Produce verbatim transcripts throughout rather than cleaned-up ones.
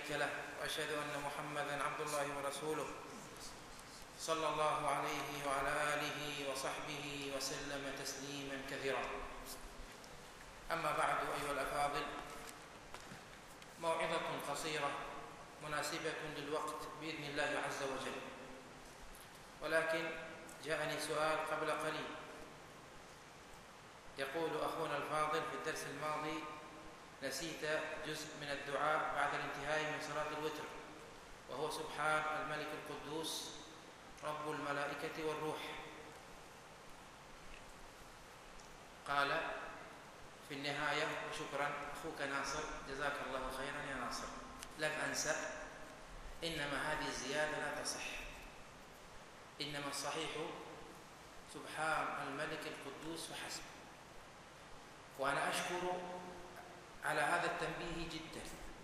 شريك له، وأشهد أن محمدًا عبد الله ورسوله صلى الله عليه وعلى آله وصحبه وسلم تسليمًا كثيرا. أما بعد، أيها الأفاضل، موعظة قصيرة مناسبة للوقت بإذن الله عز وجل، ولكن جاءني سؤال قبل قليل. يقول أخونا الفاضل: في الدرس الماضي نسيت جزء من الدعاء بعد الانتهاء من صلاة الوتر، وهو سبحان الملك القدوس رب الملائكة والروح. قال في النهاية: وشكرا أخوك ناصر، جزاك الله خيرا يا ناصر، لم أنسى، إنما هذه الزيادة لا تصح، إنما الصحيح سبحان الملك القدوس فحسب. وأنا أشكر على هذا التنبيه جدا،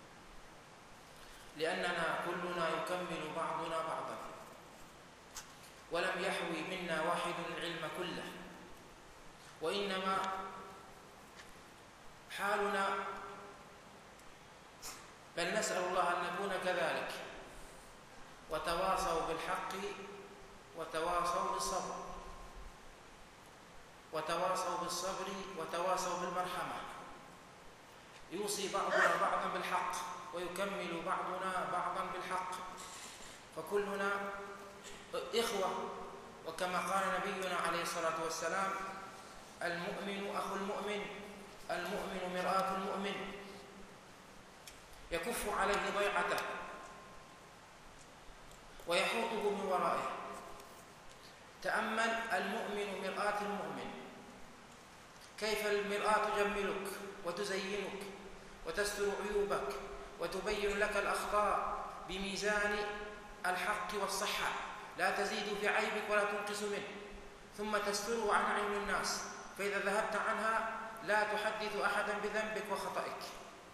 لأننا كلنا يكمل بعضنا بعضا، ولم يحوي منا واحد العلم كله، وإنما حالنا، بل نسأل الله أن نكون كذلك، وتواصوا بالحق وتواصوا بالصبر، وتواصوا بالصبر وتواصوا بالمرحمة. يوصي بعضنا بعضا بالحق، ويكمل بعضنا بعضا بالحق، فكلنا إخوة. وكما قال نبينا عليه الصلاة والسلام: المؤمن أخو المؤمن، المؤمن مرآة المؤمن، يكف عليه ضيعته ويحوطه من ورائه. تأمل: المؤمن مرآة المؤمن، كيف المرآة تجملك وتزينك وتستر عيوبك وتبين لك الأخطاء بميزان الحق والصحة، لا تزيد في عيبك ولا تنقص منه، ثم تستره عن عين الناس، فإذا ذهبت عنها لا تحدث أحدا بذنبك وخطئك.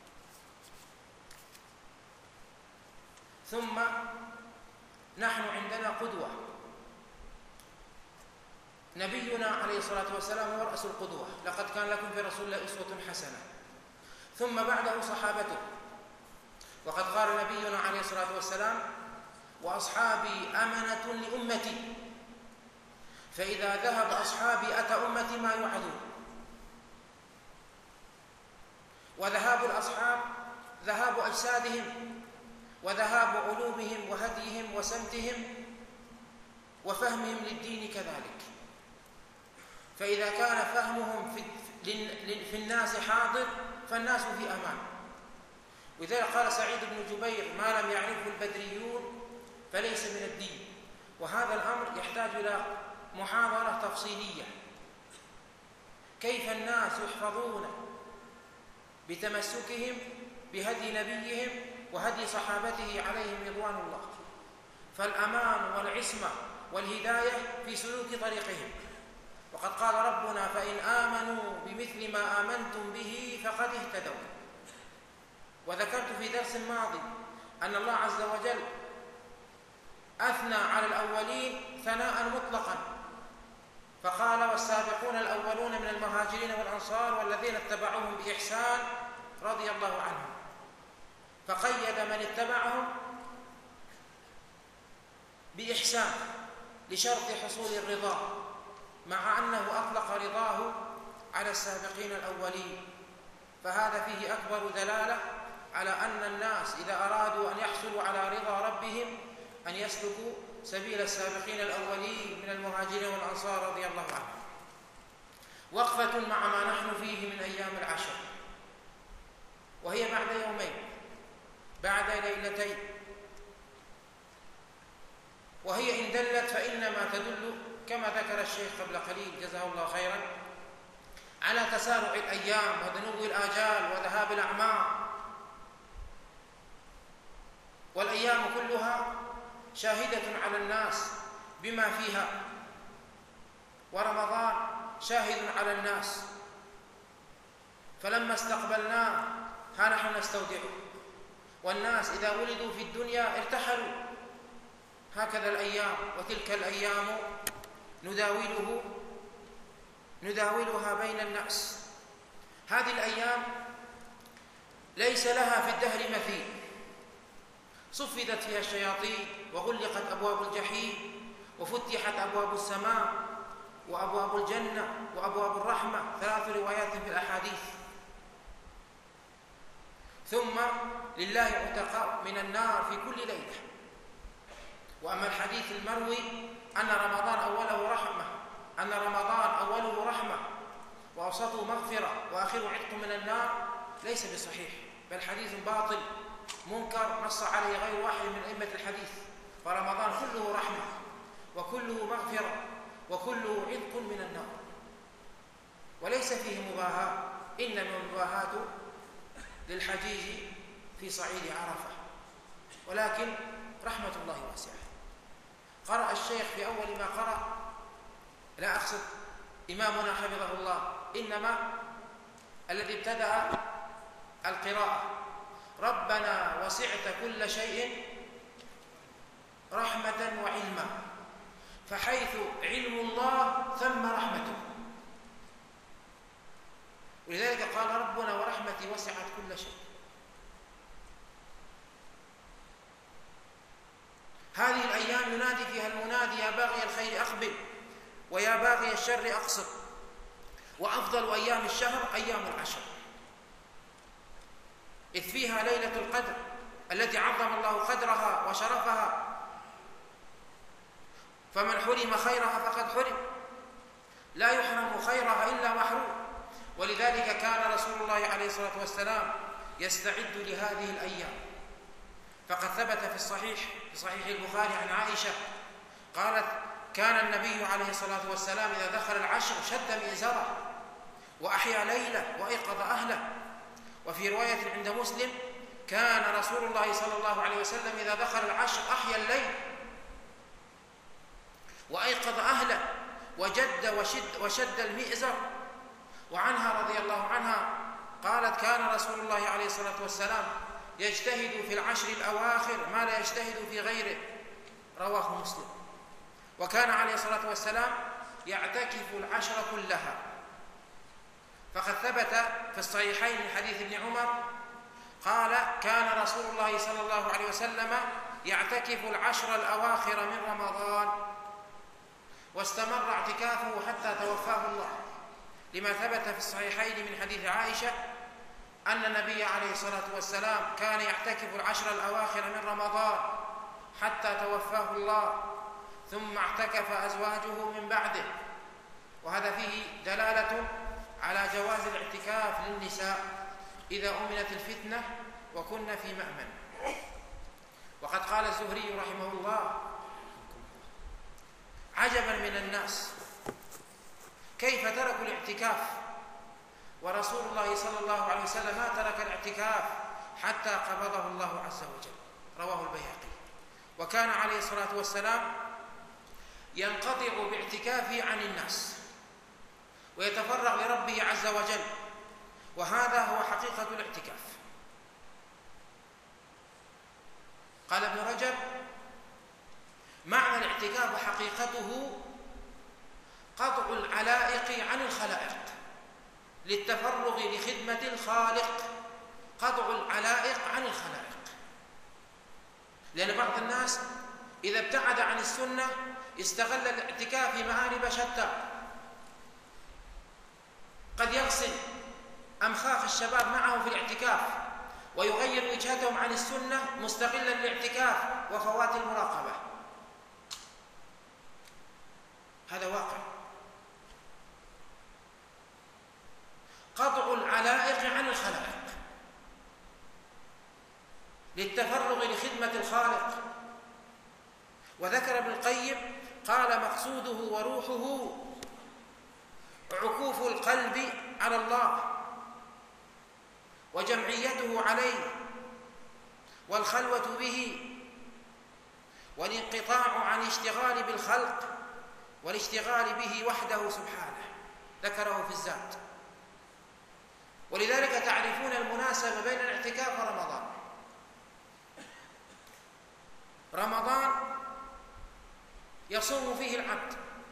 ثم نحن عندنا قدوة، نبينا عليه الصلاة والسلام هو رأس القدوة، لقد كان لكم في رسول الله أسوة حسنة. ثم بعده صحابته، وقد قال نبينا عليه الصلاة والسلام: وأصحابي أمنة لأمتي، فإذا ذهب أصحابي أتى أمتي ما يوعدون. وذهاب الأصحاب ذهاب أجسادهم، وذهاب علومهم وهديهم وسمتهم وفهمهم للدين كذلك. فإذا كان فهمهم في الناس حاضر فالناس في أمان. وذلك قال سعيد بن جبير: ما لم يعرفه البدريون فليس من الدين. وهذا الأمر يحتاج إلى محاضرة تفصيلية، كيف الناس يحفظون بتمسكهم بهدي نبيهم وهدي صحابته عليهم رضوان الله. فالأمان والعصمة والهداية في سلوك طريقهم. وقد قال ربنا: فإن آمنوا بمثل ما آمنتم به فقد اهتدوا. وذكرت في درس ماضي أن الله عز وجل أثنى على الأولين ثناء مطلقا، فقال: والسابقون الأولون من المهاجرين والأنصار والذين اتبعوهم بإحسان رضي الله عنهم، فقيد من اتبعهم بإحسان لشرط حصول الرضا، مع أنه أطلق رضاه على السابقين الأولين. فهذا فيه أكبر دلالة على أن الناس إذا أرادوا أن يحصلوا على رضا ربهم أن يسلكوا سبيل السابقين الأولين من المهاجرين والأنصار رضي الله عنهم. وقفة مع ما نحن فيه من أيام العشر، وهي بعد يومين، بعد ليلتين، وهي إن دلت فإنما تدل كما ذكر الشيخ قبل قليل جزاه الله خيرا على تسارع الأيام ودنو الآجال وذهاب الأعمار. والأيام كلها شاهدة على الناس بما فيها، ورمضان شاهد على الناس، فلما استقبلناه ها نحن نستودعه. والناس إذا ولدوا في الدنيا ارتحلوا، هكذا الأيام، وتلك الأيام نداوله نداولها بين الناس. هذه الأيام ليس لها في الدهر مثيل، صفدت فيها الشياطين وغلقت أبواب الجحيم وفتحت أبواب السماء وأبواب الجنة وأبواب الرحمة، ثلاث روايات في الأحاديث. ثم لله عتقاء من النار في كل ليلة. وأما الحديث المروي أن رمضان أوله رحمة أن رمضان أوله رحمة وأوسطه مغفرة وآخره عتق من النار ليس بصحيح، بل حديث باطل منكر نص عليه غير واحد من أئمة الحديث. فرمضان كله رحمة وكله مغفرة وكله عتق من النار، وليس فيه مباهاة، إنما المباهاة للحجيج في صعيد عرفة، ولكن رحمة الله واسعة. قرأ الشيخ في أول ما قرأ، لا أقصد إمامنا حفظه الله، إنما الذي ابتدأ القراءة: ربنا وسعت كل شيء رحمة وعلما، فحيث علم الله ثم رحمته. ولذلك قال: ربنا ورحمتي وسعت كل شيء. هذه الأيام ينادي فيها المنادي: يا باغي الخير أقبل ويا باغي الشر أقصر، وأفضل أيام الشهر أيام العشر، إذ فيها ليلة القدر التي عظم الله قدرها وشرفها، فمن حرم خيرها فقد حرم، لا يحرم خيرها إلا محروم. ولذلك كان رسول الله عليه الصلاة والسلام يستعد لهذه الأيام، فقد ثبت في الصحيح في صحيح البخاري عن عائشة قالت: كان النبي عليه الصلاة والسلام إذا دخل العشر شد مئزره وأحيا ليله وأيقظ أهله. وفي رواية عند مسلم: كان رسول الله صلى الله عليه وسلم إذا دخل العشر أحيا الليل وأيقظ أهله وجد وشد, وشد المئزر. وعنها رضي الله عنها قالت: كان رسول الله عليه الصلاة والسلام يجتهد في العشر الأواخر ما لا يجتهد في غيره، رواه مسلم. وكان عليه الصلاة والسلام يعتكف العشر كلها، فقد ثبت في الصحيحين من حديث ابن عمر قال: كان رسول الله صلى الله عليه وسلم يعتكف العشر الأواخر من رمضان، واستمر اعتكافه حتى توفاه الله، لما ثبت في الصحيحين من حديث عائشة أن النبي عليه الصلاة والسلام كان يعتكف العشر الأواخر من رمضان حتى توفاه الله، ثم اعتكف أزواجه من بعده. وهذا فيه دلالة على جواز الاعتكاف للنساء إذا أمنت الفتنة وكن في مأمن. وقد قال الزهري رحمه الله: عجبا من الناس كيف تركوا الاعتكاف، ورسول الله صلى الله عليه وسلم ما ترك الاعتكاف حتى قبضه الله عز وجل، رواه البيهقي. وكان عليه الصلاة والسلام ينقطع باعتكافه عن الناس ويتفرغ لربه عز وجل، وهذا هو حقيقة الاعتكاف. قال ابن رجب: معنى الاعتكاف وحقيقته قطع العلائق عن الخلائق للتفرغ لخدمة الخالق. قطع العلائق عن الخلائق، لأن بعض الناس إذا ابتعد عن السنة استغل الاعتكاف في مآرب شتى، قد يغسل أمخاخ الشباب معه في الاعتكاف ويغير وجهتهم عن السنة مستغلا الاعتكاف وفوات المراقبة. هذا واقع. قطع العلائق عن الخلائق للتفرغ لخدمة الخالق. وذكر ابن القيم قال: مقصوده وروحه عكوف القلب على الله وجمعيته عليه والخلوة به والانقطاع عن الاشتغال بالخلق والاشتغال به وحده سبحانه، ذكره في الزاد. ولذلك تعرفون المناسبة بين الاعتكاف ورمضان. رمضان يصوم فيه العبد،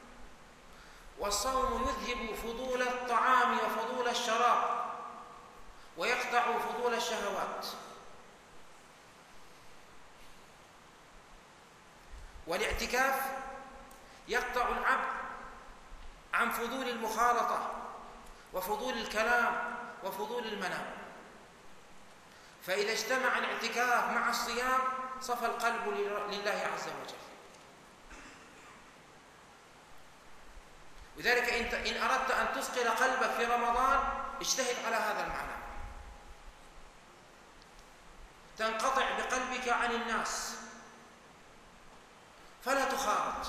والصوم يذهب فضول الطعام وفضول الشراب ويقطع فضول الشهوات. والاعتكاف يقطع العبد عن فضول المخالطة وفضول الكلام وفضول المنام، فإذا اجتمع الاعتكاف مع الصيام صفى القلب لله عز وجل. لذلك إن أردت أن تثقل قلبك في رمضان اجتهد على هذا المعنى، تنقطع بقلبك عن الناس فلا تخالط،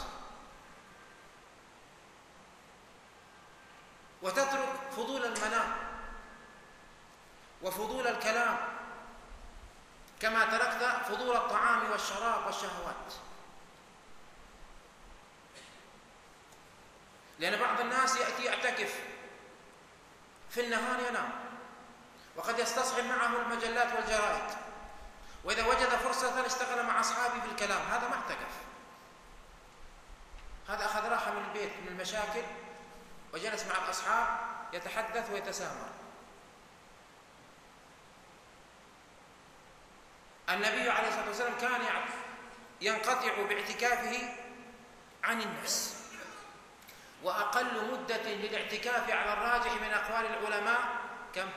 وتترك فضول المنام وفضول الكلام كما تركت فضول الطعام والشراب والشهوات. لأن بعض الناس يأتي يعتكف في النهار ينام، وقد يستصحب معه المجلات والجرائد، وإذا وجد فرصة اشتغل مع أصحابه في الكلام. هذا ما اعتكف، هذا أخذ راحة من البيت من المشاكل وجلس مع الأصحاب يتحدث ويتسامر. النبي عليه الصلاة والسلام كان ينقطع باعتكافه عن الناس، وأقل مدة للاعتكاف على الراجح من أقوال العلماء كم؟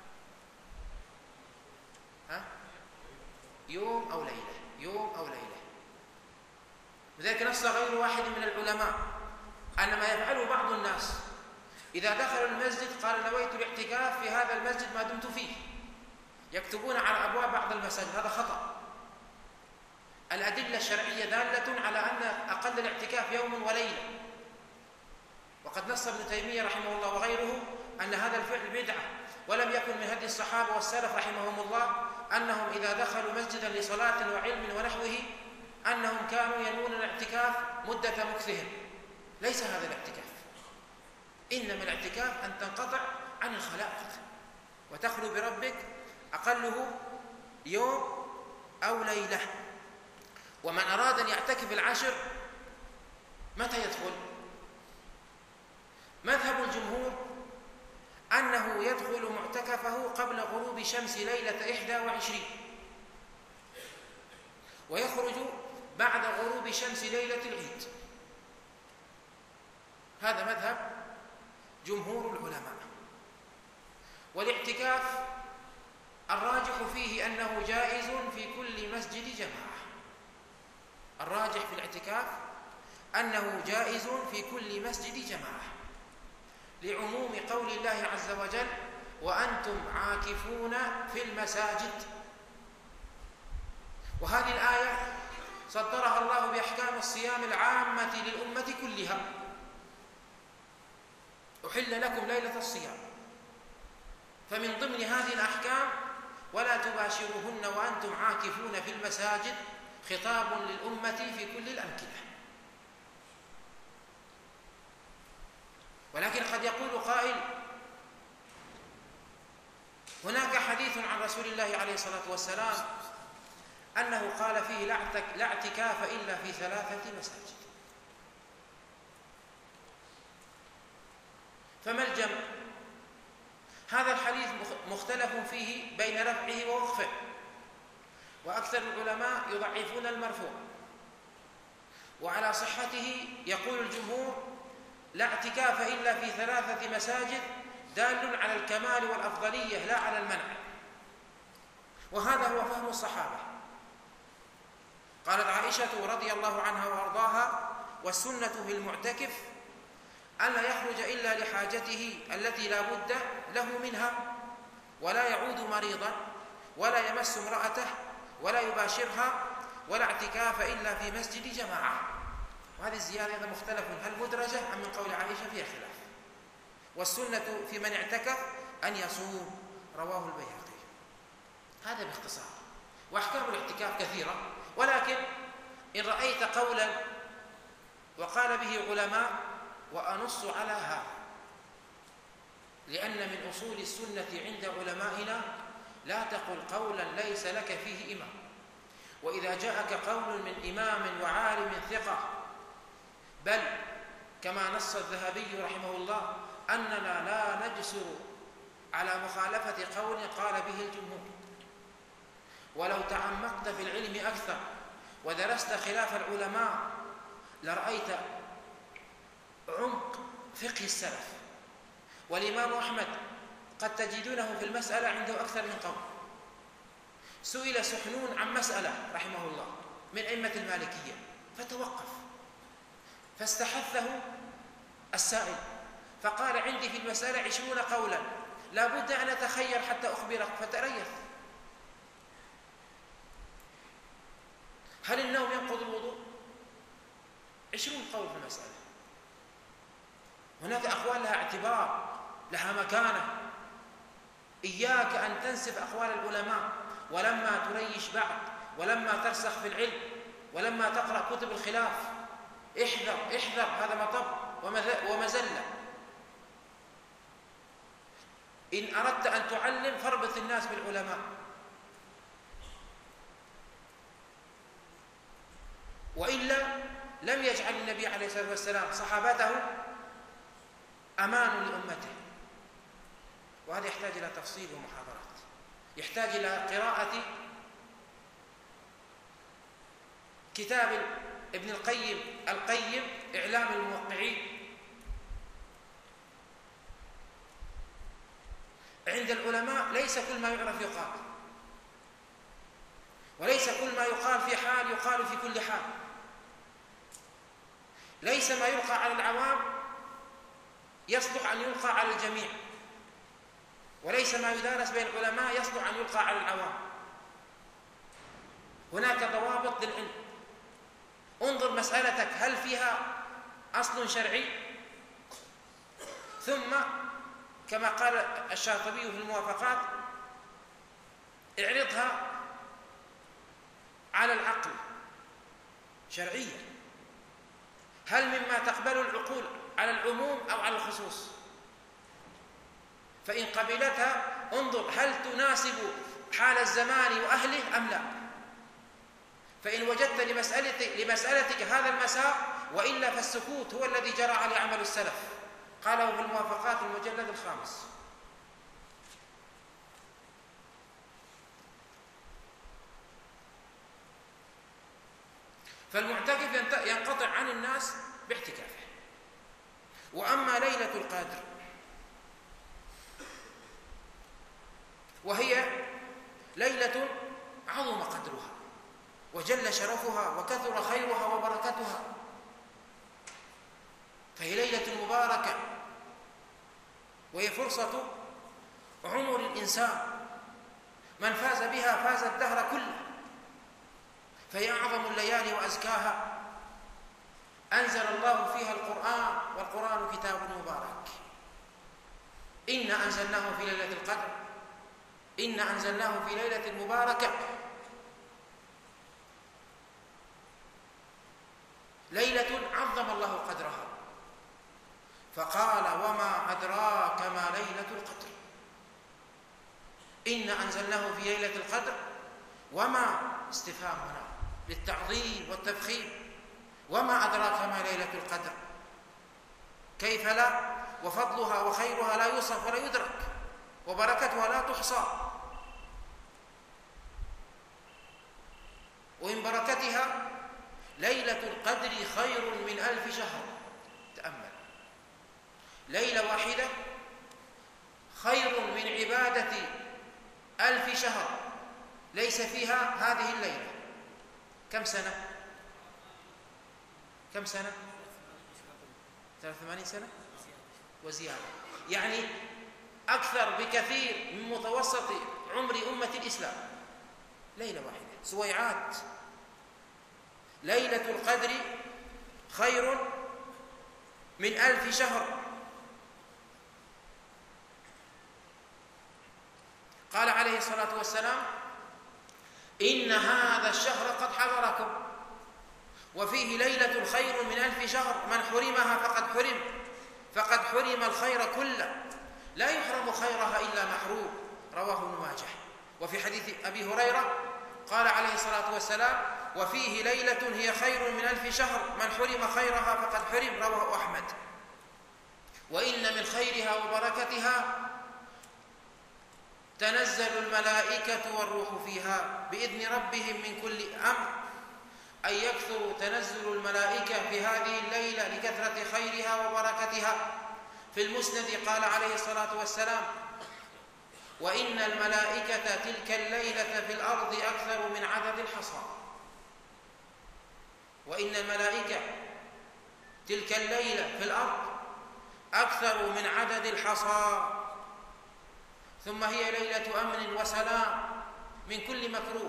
ها؟ يوم أو ليلة، يوم أو ليلة. لذلك نص غير واحد من العلماء أن ما يفعله بعض الناس إذا دخلوا المسجد قال نويت الاعتكاف في هذا المسجد ما دمت فيه، يكتبون على أبواب بعض المساجد، هذا خطأ. الأدلة الشرعية دالة على أن أقل الاعتكاف يوم وليلة، وقد نص ابن تيمية رحمه الله وغيره أن هذا الفعل بدعة، ولم يكن من هدي الصحابة والسلف رحمهم الله أنهم إذا دخلوا مسجدا لصلاة وعلم ونحوه أنهم كانوا ينوون الاعتكاف مدة مكثهم. ليس هذا الاعتكاف، إنما الاعتكاف أن تنقطع عن الخلائق وتخلو بربك أقله يوم أو ليلة. ومن أراد أن يعتكف العشر متى يدخل؟ مذهب الجمهور أنه يدخل معتكفه قبل غروب شمس ليلة إحدى وعشرين، ويخرج بعد غروب شمس ليلة العيد. هذا مذهب جمهور العلماء. والاعتكاف الراجح فيه أنه جائز في كل مسجد جماعة. الراجح في الاعتكاف أنه جائز في كل مسجد جماعة، لعموم قول الله عز وجل وأنتم عاكفون في المساجد. وهذه الآية صدرها الله بأحكام الصيام العامة للأمة كلها. أحل لكم ليلة الصيام، فمن ضمن هذه الأحكام ولا تباشروهن وأنتم عاكفون في المساجد، خطاب للأمة في كل الأمكنة. ولكن قد يقول قائل هناك حديث عن رسول الله عليه الصلاة والسلام أنه قال فيه لا اعتكاف إلا في ثلاثة مساجد، فما الجمع؟ هذا الحديث مختلف فيه بين رفعه ووقفه، وأكثر العلماء يضعفون المرفوع، وعلى صحته يقول الجمهور لا اعتكاف إلا في ثلاثة مساجد، دال على الكمال والأفضلية لا على المنع. وهذا هو فهم الصحابة. قالت عائشة رضي الله عنها وأرضاها والسنة في المعتكف أن لا يخرج إلا لحاجته التي لا بد له منها، ولا يعود مريضا، ولا يمس امرأته، ولا يباشرها، ولا اعتكاف إلا في مسجد جماعة. وهذه الزيادة هذا مختلف، هل مدرجة أم من قول عائشة فيها خلاف. والسنة في من اعتكف أن يصوم، رواه البيهقي. هذا باختصار. وأحكام الاعتكاف كثيرة، ولكن إن رأيت قولا وقال به علماء وأنص على هذا، لأن من أصول السنة عند علمائنا لا تقل قولا ليس لك فيه إمام. وإذا جاءك قول من إمام وعالم ثقة، بل كما نص الذهبي رحمه الله أننا لا نجسر على مخالفة قول قال به الجمهور، ولو تعمقت في العلم أكثر ودرست خلاف العلماء لرأيت عمق فقه السلف. والإمام أحمد قد تجدونه في المسألة عنده أكثر من قول. سئل سحنون عن مسألة رحمه الله من أئمة المالكية فتوقف، فاستحثه السائل فقال: عندي في المسألة عشرون قولا، لا بد أن أتخير حتى أخبرك. فتريث. هل النوم ينقض الوضوء؟ عشرون قول في المسألة. هناك أقوال لها اعتبار، لها مكانة. إياك أن تنسف أقوال العلماء، ولما تريش بعض، ولما ترسخ في العلم، ولما تقرأ كتب الخلاف، احذر احذر، هذا مطب ومزلة. إن أردت أن تعلم فاربط الناس بالعلماء. وإلا لم يجعل النبي عليه الصلاة والسلام صحابته أمان لأمته. وهذا يحتاج إلى تفصيل ومحاضرات، يحتاج إلى قراءة كتاب ابن القيم القيم إعلام الموقعين. عند العلماء ليس كل ما يعرف يقال، وليس كل ما يقال في حال يقال في كل حال. ليس ما يلقى على العوام يصلح أن يلقى على الجميع، وليس ما يدارس بين العلماء يصلح أن يلقى على العوام. هناك ضوابط للعلم. انظر مسألتك هل فيها أصل شرعي، ثم كما قال الشاطبي في الموافقات اعرضها على العقل شرعية. هل مما تقبل العقول على العموم أو على الخصوص؟ فإن قبلتها انظر هل تناسب حال الزمان وأهله أم لا. فإن وجدت لمسألتك, لمسألتك هذا المساء، وإلا فالسكوت هو الذي جرى عليه عمل السلف. قاله في الموافقات المجلد الخامس. فالمعتكف ينقطع عن الناس باعتكافه. وأما ليلة القدر وهي ليلة عظم قدرها وجل شرفها وكثر خيرها وبركتها، فهي ليلة مباركة، وهي فرصة عمر الإنسان، من فاز بها فاز الدهر كله. فهي أعظم الليالي وأزكاها. أنزل الله فيها القرآن، والقرآن كتاب مبارك. إنا أنزلناه في ليلة القدر، إنا أنزلناه في ليلة مباركة، ليلة عظم الله قدرها. فقال: وما أدراك ما ليلة القدر. إنا أنزلناه في ليلة القدر، وما استفهام هنا للتعظيم والتفخيم. وما أدراك ما ليلة القدر، كيف لا؟ وفضلها وخيرها لا يوصف ولا يدرك، وبركتها لا تحصى. ومن بركتها ليلة القدر خير من ألف شهر. تأمل، ليلة واحدة خير من عبادة ألف شهر ليس فيها هذه الليلة. كم سنة؟ كم سنة؟ ثلاث وثمانين سنة وزيادة، يعني أكثر بكثير من متوسط عمر أمة الإسلام. ليلة واحدة، سويعات. ليلة القدر خير من ألف شهر. قال عليه الصلاة والسلام: إن هذا الشهر قد حضركم، وفيه ليلة خير من ألف شهر، من حرمها فقد حرم فقد حرم الخير كله، لا يحرم خيرها إلا محروم. رواه ابن ماجه. وفي حديث أبي هريرة قال عليه الصلاة والسلام: وفيه ليلة هي خير من ألف شهر، من حرم خيرها فقد حرم. رواه أحمد. وإن من خيرها وبركتها تنزل الملائكة والروح فيها بإذن ربهم من كل أمر، أن يكثر تنزل الملائكة في هذه الليلة لكثرة خيرها وبركتها. في المسند قال عليه الصلاة والسلام: وإن الملائكة تلك الليلة في الأرض أكثر من عدد الحصى. وإن الملائكة تلك الليلة في الأرض أكثر من عدد الحصى. ثم هي ليلة أمن وسلام من كل مكروه.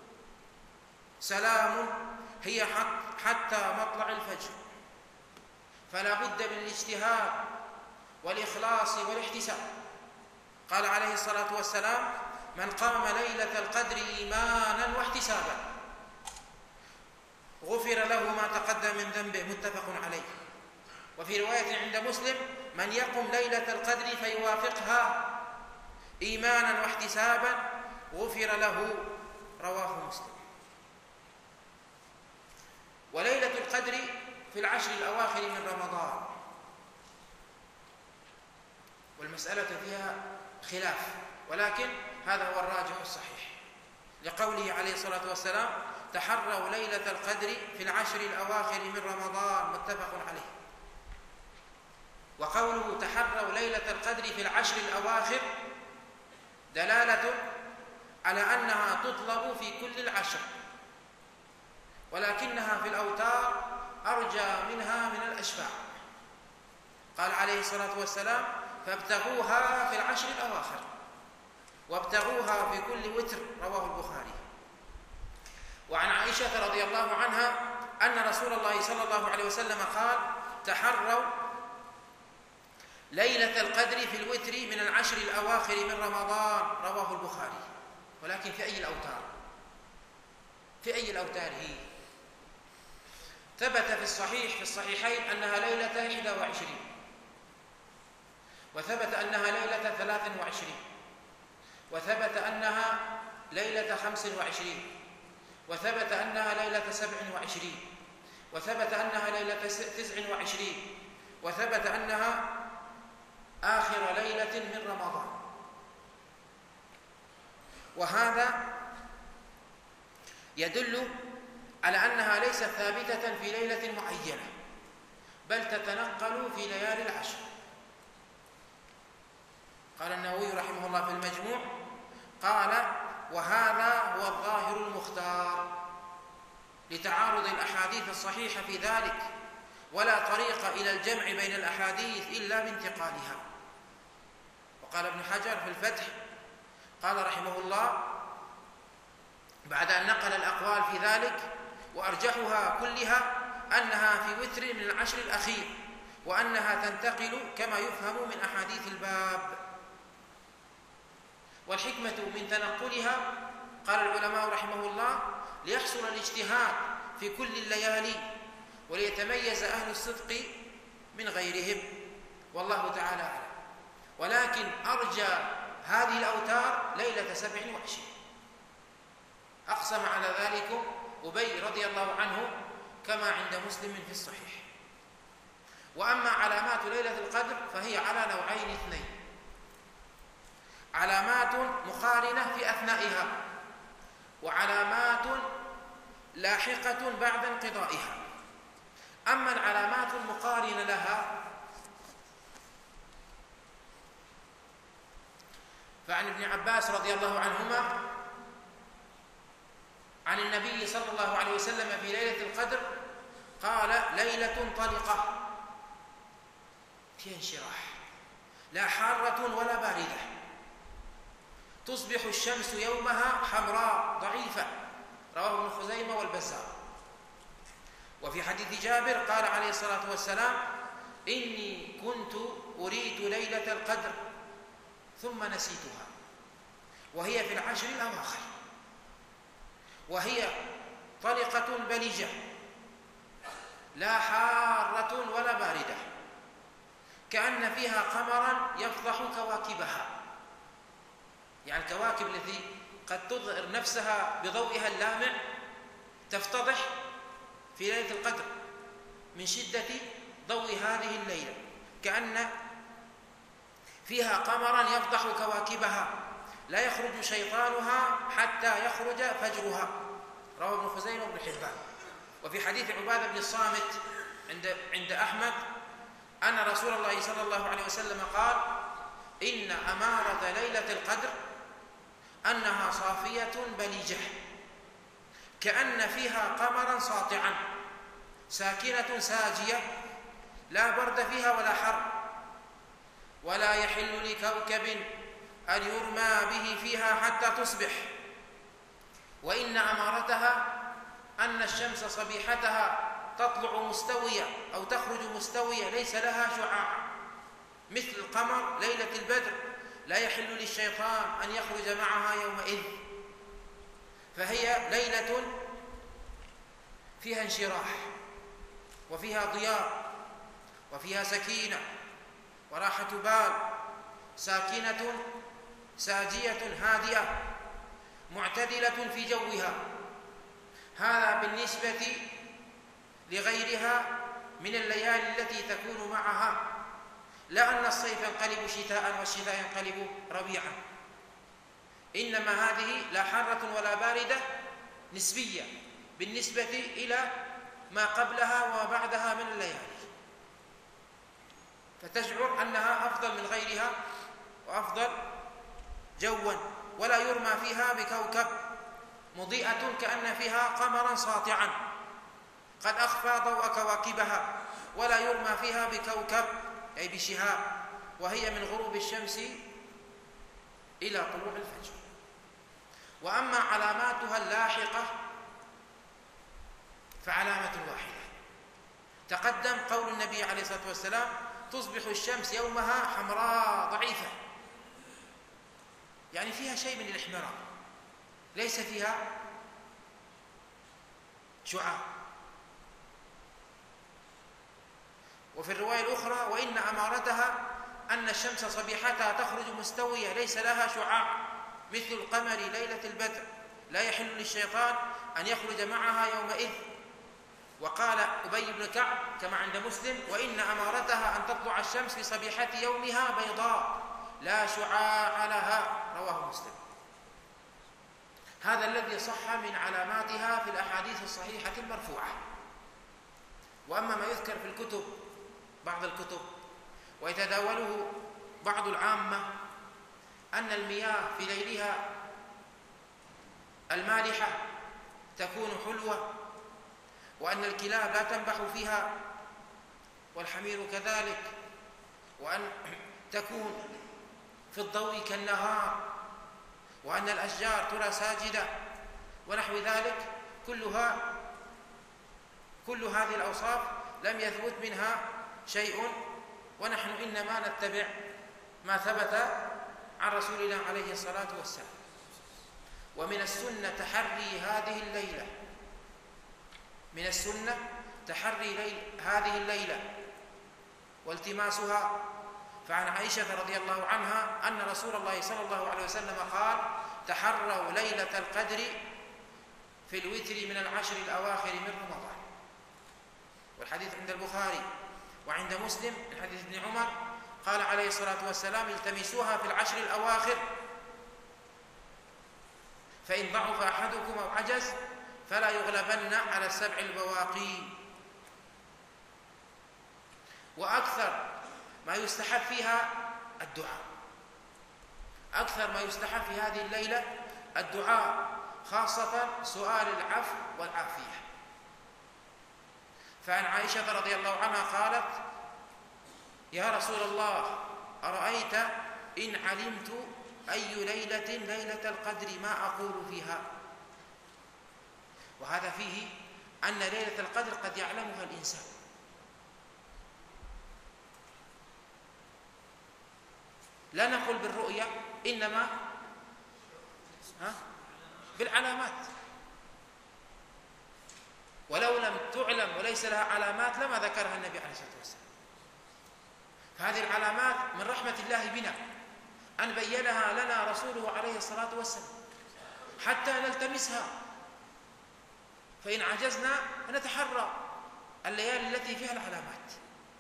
سلام هي حتى مطلع الفجر، فلا بد من الاجتهاد والإخلاص والاحتساب. قال عليه الصلاة والسلام: من قام ليلة القدر إيمانا واحتسابا غفر له ما تقدم من ذنبه، متفق عليه. وفي رواية عند مسلم: من يقم ليلة القدر فيوافقها إيمانا واحتسابا غفر له، رواه مسلم. وليلة القدر في العشر الأواخر من رمضان، والمسألة فيها خلاف، ولكن هذا هو الراجح الصحيح، لقوله عليه الصلاة والسلام: تحروا ليلة القدر في العشر الأواخر من رمضان، متفق عليه. وقوله تحروا ليلة القدر في العشر الأواخر دلالة على أنها تطلب في كل العشر، ولكنها في الأوتار أرجى منها من الأشفاع. قال عليه الصلاة والسلام: فابتغوها في العشر الأواخر وابتغوها في كل وتر، رواه البخاري. وعن عائشة رضي الله عنها أن رسول الله صلى الله عليه وسلم قال: تحروا ليلة القدر في الوتر من العشر الأواخر من رمضان، رواه البخاري. ولكن في أي الأوتار؟ في أي الأوتار هي؟ ثبت في الصحيح في الصحيحين أنها ليلة إحدى وعشرين، وثبت أنها ليلة ثلاث وعشرين، وثبت أنها ليلة خمس وعشرين، وثبت أنها ليلة سبع وعشرين، وثبت أنها ليلة تسع وعشرين، وثبت أنها آخر ليلة من رمضان. وهذا يدل على أنها ليست ثابتة في ليلة معينة، بل تتنقل في ليالي العشر. قال النووي رحمه الله في المجموع، قال: وهذا هو الظاهر المختار لتعارض الأحاديث الصحيحة في ذلك، ولا طريق إلى الجمع بين الأحاديث إلا بانتقالها. وقال ابن حجر في الفتح، قال رحمه الله بعد أن نقل الأقوال في ذلك: وأرجحها كلها أنها في وتر من العشر الأخير، وأنها تنتقل كما يفهم من أحاديث الباب. والحكمة من تنقلها، قال العلماء رحمه الله، ليحصل الاجتهاد في كل الليالي، وليتميز أهل الصدق من غيرهم، والله تعالى أعلم. ولكن أرجى هذه الأوتار ليلة سبع وعشرين، أقسم على ذلك أبي رضي الله عنه كما عند مسلم في الصحيح. وأما علامات ليلة القدر فهي على نوعين اثنين: علامات مقارنة في أثنائها، وعلامات لاحقة بعد انقضائها. أما العلامات المقارنة لها فعن ابن عباس رضي الله عنهما عن النبي صلى الله عليه وسلم في ليلة القدر قال: ليلة طلقة فيها انشراح، لا حارة ولا باردة، تصبح الشمس يومها حمراء ضعيفة، رواه ابن خزيمة والبزار. وفي حديث جابر قال عليه الصلاة والسلام: إني كنت أريد ليلة القدر ثم نسيتها، وهي في العشر الأواخر، وهي طلقة بلجة لا حارة ولا باردة، كأن فيها قمرا يفضح كواكبها، يعني الكواكب التي قد تظهر نفسها بضوئها اللامع تفتضح في ليلة القدر من شدة ضوء هذه الليلة، كأن فيها قمرا يفضح كواكبها لا يخرج شيطانها حتى يخرج فجرها، رواه ابن خزيمة وابن حبان. وفي حديث عبادة بن الصامت عند عند أحمد أن رسول الله صلى الله عليه وسلم قال: إن أمارة ليلة القدر أنها صافية بليجة كأن فيها قمرا ساطعا ساكنة ساجية لا برد فيها ولا حر، ولا يحل لكوكب أن يرمى به فيها حتى تصبح. وإن أمارتها أن الشمس صبيحتها تطلع مستوية أو تخرج مستوية ليس لها شعاع مثل القمر ليلة البدر، لا يحل للشيطان أن يخرج معها يومئذ، فهي ليلة فيها انشراح وفيها ضياء وفيها سكينة وراحة بال، ساكنة ساجية هادئة معتدلة في جوها. هذا بالنسبة لغيرها من الليالي التي تكون معها، لا أن الصيف ينقلب شتاء والشتاء ينقلب ربيعا، إنما هذه لا حارة ولا باردة نسبية بالنسبة إلى ما قبلها وما بعدها من الليالي، فتشعر أنها أفضل من غيرها وأفضل جوا، ولا يرمى فيها بكوكب، مضيئة كأن فيها قمرا ساطعا قد أخفى ضوء كواكبها، ولا يرمى فيها بكوكب أي بشهاب، وهي من غروب الشمس إلى طلوع الفجر. وأما علاماتها اللاحقة فعلامة واحدة، تقدم قول النبي عليه الصلاة والسلام: تصبح الشمس يومها حمراء ضعيفة، يعني فيها شيء من الاحمرار، ليس فيها شعاع. وفي الرواية الأخرى: وإن أمارتها أن الشمس صبيحتها تخرج مستوية ليس لها شعاع مثل القمر ليلة البدر، لا يحل للشيطان أن يخرج معها يومئذ. وقال أبي بن كعب كما عند مسلم: وإن أمارتها أن تطلع الشمس في صبيحة يومها بيضاء لا شعاع لها، رواه مسلم. هذا الذي صح من علاماتها في الأحاديث الصحيحة المرفوعة. وأما ما يذكر في الكتب، بعض الكتب ويتداوله بعض العامة، أن المياه في ليلها المالحة تكون حلوة، وأن الكلاب لا تنبح فيها والحمير كذلك، وأن تكون في الضوء كالنهار، وأن الأشجار ترى ساجدة ونحو ذلك، كلها كل هذه الأوصاف لم يثبت منها شيء، ونحن إنما نتبع ما ثبت عن رسولنا عليه الصلاة والسلام. ومن السنة تحري هذه الليلة، من السنة تحري ليل هذه الليلة والتماسها. فعن عائشة رضي الله عنها أن رسول الله صلى الله عليه وسلم قال: تحروا ليلة القدر في الوتر من العشر الأواخر من رمضان. والحديث عند البخاري. وعند مسلم من حديث ابن عمر قال عليه الصلاة والسلام: التمسوها في العشر الأواخر، فإن ضعف أحدكم أو عجز فلا يغلبن على السبع البواقي. وأكثر ما يستحب فيها الدعاء، أكثر ما يستحب في هذه الليلة الدعاء، خاصة سؤال العفو والعافية. فعن عائشة رضي الله عنها قالت: يا رسول الله، أرأيت إن علمت أي ليلة ليلة القدر ما أقول فيها؟ وهذا فيه أن ليلة القدر قد يعلمها الإنسان، لا نقول بالرؤية، إنما ها بالعلامات. ولو لم تعلم وليس لها علامات لما ذكرها النبي عليه الصلاة والسلام. فهذه العلامات من رحمة الله بنا أن بينها لنا رسوله عليه الصلاة والسلام حتى نلتمسها، فإن عجزنا نتحرى الليالي التي فيها العلامات.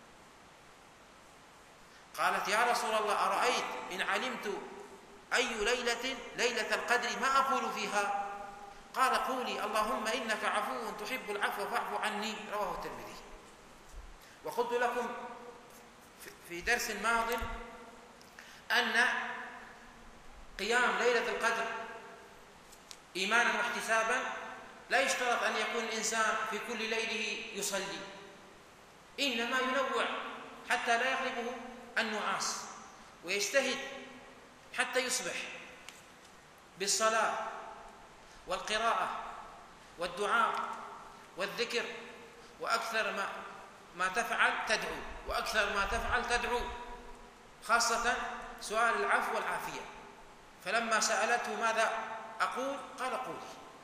قالت: يا رسول الله، أرأيت إن علمت أي ليلة ليلة القدر ما أقول فيها؟ قال قولي اللهم إنك عفو تحب العفو فاعف عني، رواه الترمذي. وقلت لكم في درس ماض أن قيام ليلة القدر إيمانا واحتسابا لا يشترط أن يكون الإنسان في كل ليله يصلي، إنما ينوع حتى لا يغلبه النعاس، ويجتهد حتى يصبح بالصلاة والقراءة والدعاء والذكر، وأكثر ما ما تفعل تدعو، وأكثر ما تفعل تدعو، خاصة سؤال العفو والعافية. فلما سألته ماذا أقول قال قولي.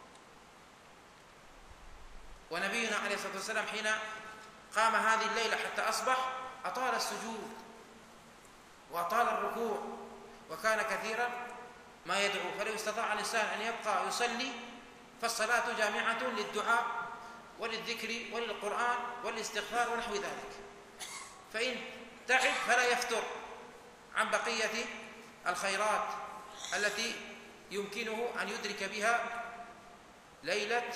ونبينا عليه الصلاة والسلام حين قام هذه الليلة حتى أصبح أطال السجود وأطال الركوع، وكان كثيرا ما يدعو. فلو استطاع الإنسان أن يبقى يصلي فالصلاة جامعة للدعاء وللذكر وللقرآن والاستغفار ونحو ذلك. فإن تعب فلا يفتر عن بقية الخيرات التي يمكنه أن يدرك بها ليلة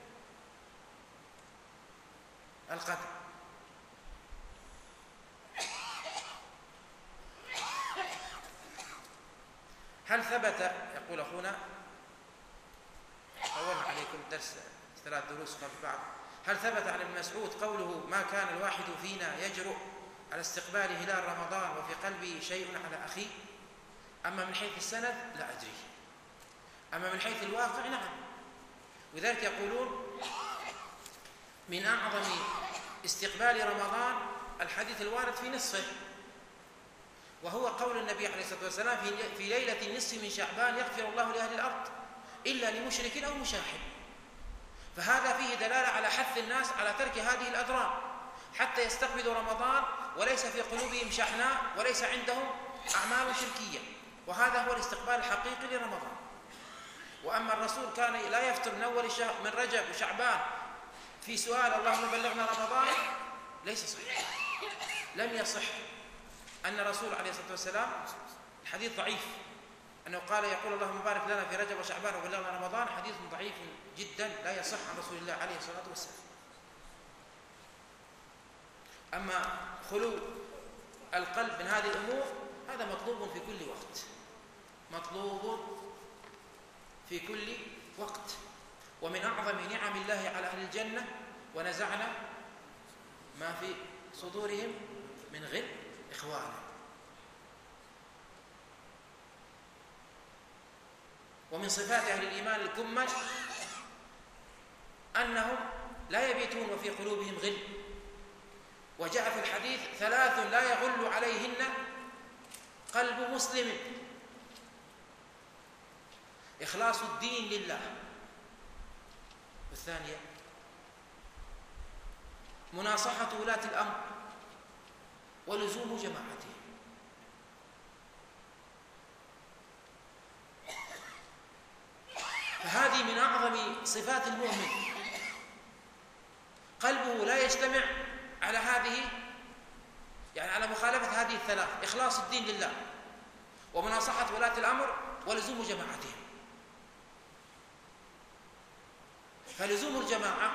القدر. هل ثبت، يقول أخونا طولنا عليكم الدرس ثلاث دروس قبل بعض، هل ثبت عن ابن مسعود قوله ما كان الواحد فينا يجرؤ على استقبال هلال رمضان وفي قلبه شيء على أخيه؟ أما من حيث السند لا أدري، أما من حيث الواقع نعم. وذلك يقولون من أعظم استقبال رمضان الحديث الوارد في نصفه، وهو قول النبي عليه الصلاة والسلام في ليلة النصف من شعبان يغفر الله لأهل الأرض إلا لمشرك أو مشاحن. فهذا فيه دلالة على حث الناس على ترك هذه الأضرار حتى يستقبلوا رمضان وليس في قلوبهم شحناء وليس عندهم أعمال شركية، وهذا هو الاستقبال الحقيقي لرمضان. وأما الرسول كان لا يفتر من أول الشهر من رجب وشعبان في سؤال اللهم بلغنا رمضان، ليس صحيح، لم يصح أن الرسول عليه الصلاة والسلام، الحديث ضعيف أنه قال يقول اللهم بارك لنا في رجب وشعبان وبلغنا رمضان، حديث ضعيف جدا لا يصح عن رسول الله عليه الصلاة والسلام. أما خلو القلب من هذه الأمور هذا مطلوب في كل وقت، مطلوب في كل وقت. ومن أعظم نعم الله على أهل الجنة ونزعنا ما في صدورهم من غل إخوانا. ومن صفات أهل الإيمان الكمل أنهم لا يبيتون وفي قلوبهم غل. وجاء في الحديث ثلاث لا يغل عليهن قلب مسلم: إخلاص الدين لله، والثانية مناصحة ولاة الأمر ولزوم جماعتهم. فهذه من أعظم صفات المؤمن، قلبه لا يجتمع على هذه، يعني على مخالفة هذه الثلاث: إخلاص الدين لله ومناصحة ولاة الأمر ولزوم جماعتهم. فلزوم الجماعة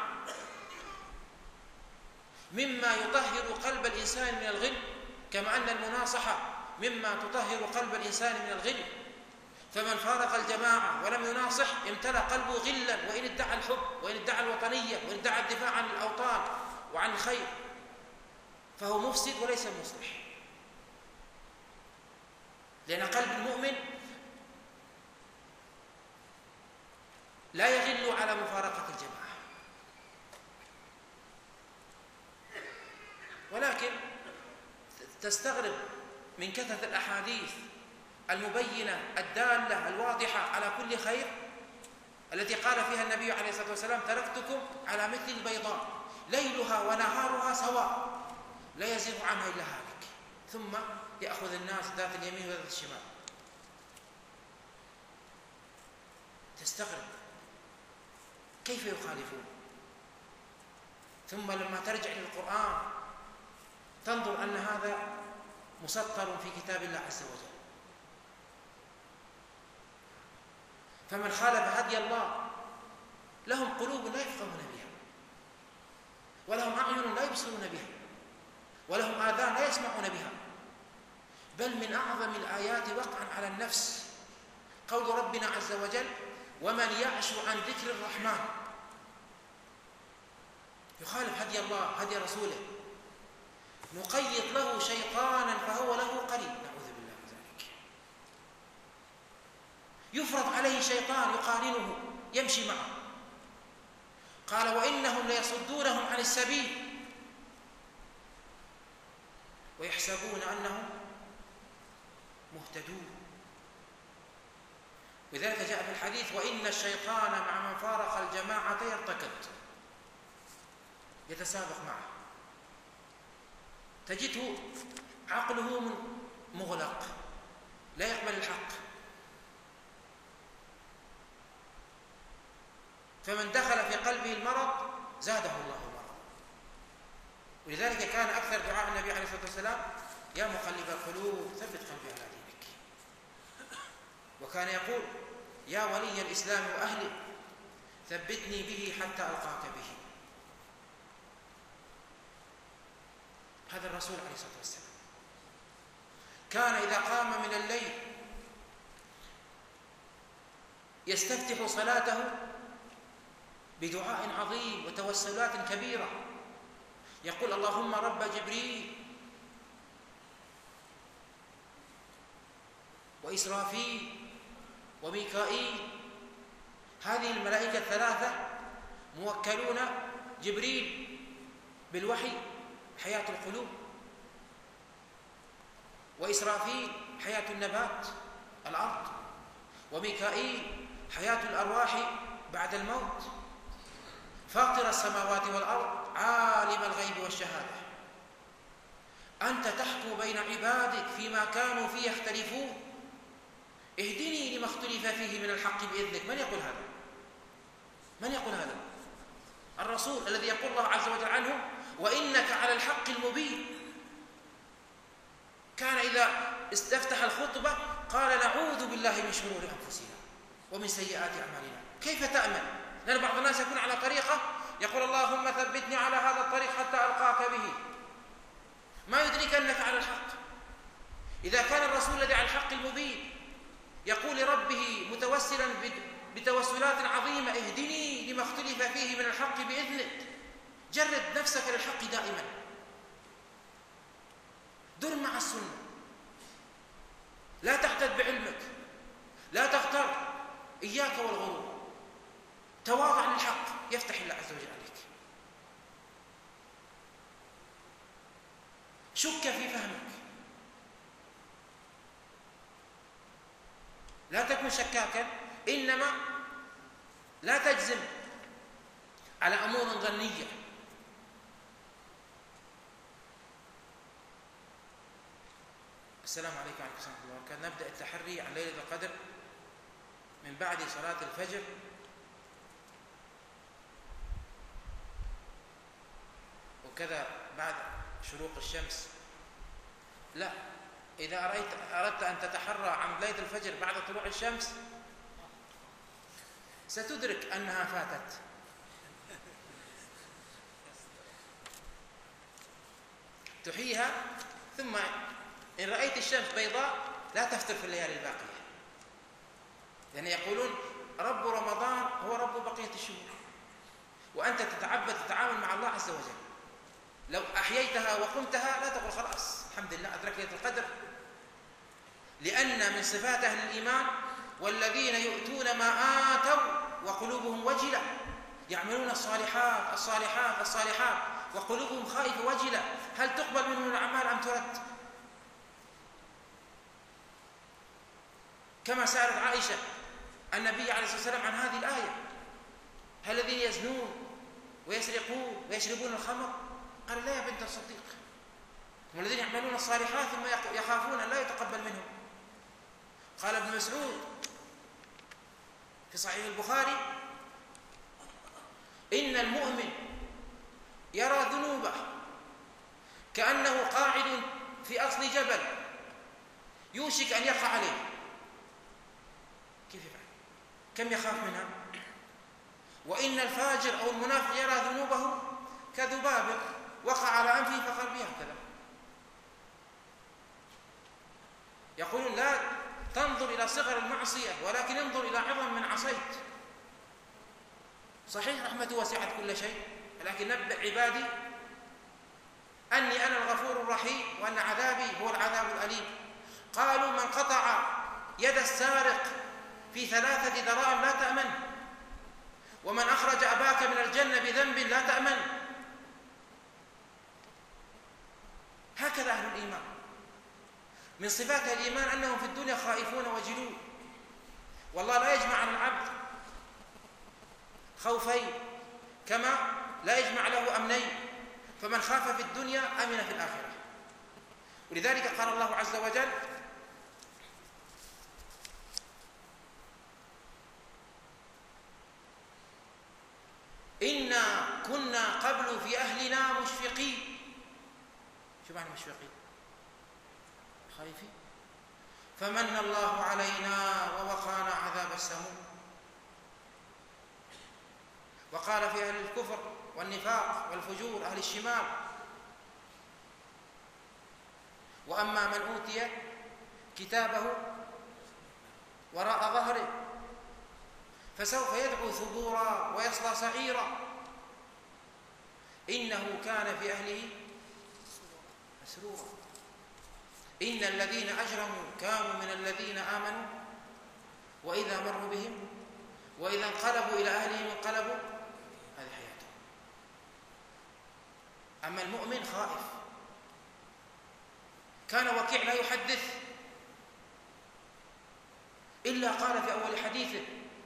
مما يطهر قلب الإنسان من الغل، كما أن المناصحة مما تطهر قلب الإنسان من الغل. فمن فارق الجماعة ولم يناصح امتلأ قلبه غلا، وإن ادعى الحب وإن ادعى الوطنية وإن ادعى الدفاع عن الأوطان وعن الخير، فهو مفسد وليس مصلح. لأن قلب المؤمن لا يغل على مفارقة الجماعة. ولكن تستغرب من كثرة الأحاديث المبينة الدالة الواضحة على كل خير، التي قال فيها النبي عليه الصلاة والسلام: تركتكم على مثل البيضاء ليلها ونهارها سواء لا يزيغ عنها إلا هالك. ثم يأخذ الناس ذات اليمين وذات الشمال. تستغرب كيف يخالفون. ثم لما ترجع للقرآن تنظر أن هذا مسطر في كتاب الله عز وجل. فمن خالف هدي الله قلوب لا يفقهون بها، ولهم أعين لا يبصرون بها، ولهم آذان لا يسمعون بها. بل من أعظم الآيات وقعا على النفس قول ربنا عز وجل: ومن يعش عن ذكر الرحمن يخالف هدي الله هدي رسوله نقيض له شيطانا فهو له قريب، نعوذ بالله من ذلك. يفرض عليه شيطان يقارنه يمشي معه. قال: وإنهم ليصدونهم عن السبيل ويحسبون أنهم مهتدون. وذلك جاء في الحديث: وإن الشيطان مع من فارق الجماعة يرتكض، يتسابق معه، تجده عقله مغلق لا يقبل الحق، فمن دخل في قلبه المرض زاده الله مرضا. ولذلك كان أكثر دعاء النبي عليه الصلاة والسلام: يا مقلب القلوب ثبت قلبي على دينك. وكان يقول: يا ولي الإسلام وأهله ثبتني به حتى ألقاك به. هذا الرسول عليه الصلاة والسلام كان إذا قام من الليل يستفتح صلاته بدعاء عظيم وتوسلات كبيرة، يقول: اللهم رب جبريل وإسرافيل وميكائيل، هذه الملائكة الثلاثة موكلون: جبريل بالوحي حياة القلوب، وإسرافيل حياة النبات الأرض، وميكائيل حياة الأرواح بعد الموت، فاطر السماوات والأرض عالم الغيب والشهادة، أنت تحكم بين عبادك فيما كانوا فيه يختلفون، اهدني لما اختلف فيه من الحق بإذنك. من يقول هذا؟ من يقول هذا؟ الرسول الذي يقول الله عز وجل عنه: وإنك على الحق المبين. كان إذا استفتح الخطبة قال: نعوذ بالله من شرور أنفسنا ومن سيئات أعمالنا. كيف تأمن؟ لأن بعض الناس يكون على طريقة يقول: اللهم ثبتني على هذا الطريق حتى ألقاك به، ما يدرك أنك على الحق. إذا كان الرسول الذي على الحق المبين يقول لربه متوسلا بتوسلات عظيمة: اهدني لما اختلف فيه من الحق بإذنك، جرد نفسك للحق دائما، در مع السنة، لا تحتد بعلمك، لا تغتر، إياك والغرور، تواضع للحق يفتح الله عز وجل عليك. شك في فهمك، لا تكن شكاكا، إنما لا تجزم على أمور ظنية. السلام عليكم ورحمة الله وبركاته. نبدأ التحري عن ليلة القدر من بعد صلاة الفجر وكذا بعد شروق الشمس. لا، إذا أريت أردت أن تتحرى عن ليلة الفجر بعد طلوع الشمس ستدرك أنها فاتت. تحييها، ثم إن رأيت الشمس بيضاء لا تفتر في الليالي الباقية، لأن يعني يقولون رب رمضان هو رب بقية الشهور، وأنت تتعبد تتعامل مع الله عز وجل. لو أحييتها وقمتها لا تقول خلاص الحمد لله أدرك ليلة القدر، لأن من صفات أهل الإيمان: والذين يؤتون ما آتوا وقلوبهم وجلة يعملون الصالحات الصالحات الصالحات وقلوبهم خائفة وجلة، هل تقبل منهم الأعمال أم ترد؟ كما سألت عائشة النبي عليه الصلاة والسلام عن هذه الآية: هل الذين يزنون ويسرقون ويشربون الخمر؟ قال: لا يا بنت الصديق، هم الذين يعملون الصالحات ثم يخافون أن لا يتقبل منهم. قال ابن مسعود في صحيح البخاري: إن المؤمن يرى ذنوبه كأنه قاعد في أصل جبل يوشك أن يقع عليه. كيف يفعل؟ كم يخاف منها؟ وإن الفاجر أو المنافق يرى ذنوبه كذباب وقع على أنفه فقال بها كذا. يقولون لا تنظر إلى صغر المعصية ولكن انظر إلى عظم من عصيت. صحيح رحمته وسعت كل شيء، لكن نبئ عبادي أني أنا الغفور الرحيم وأن عذابي هو العذاب الأليم. قالوا من قطع يد السارق في ثلاثة دراهم لا تأمن، ومن أخرج أباك من الجنة بذنب لا تأمن. هكذا أهل الإيمان. من صفات الإيمان أنهم في الدنيا خائفون وجلون، والله لا يجمع على العبد خوفين كما لا يجمع له أمنين، فمن خاف في الدنيا أمن في الآخرة. ولذلك قال الله عز وجل: إنا كنا قبل في أهلنا مشفقين. شو معنى مشفقين؟ خايفين. فمن الله علينا ووقانا عذاب السموم. وقال في أهل الكفر والنفاق والفجور أهل الشمال: وأما من أوتي كتابه وراء ظهره فسوف يدعو ثبورا ويصلى سعيرا إنه كان في أهله مسرورا. إن الذين أجرموا كانوا من الذين آمنوا وإذا مروا بهم وإذا انقلبوا إلى أهلهم انقلبوا. هذه حياتهم. أما المؤمن خائف. كان وكيع لا يحدث إلا قال في أول حديثه: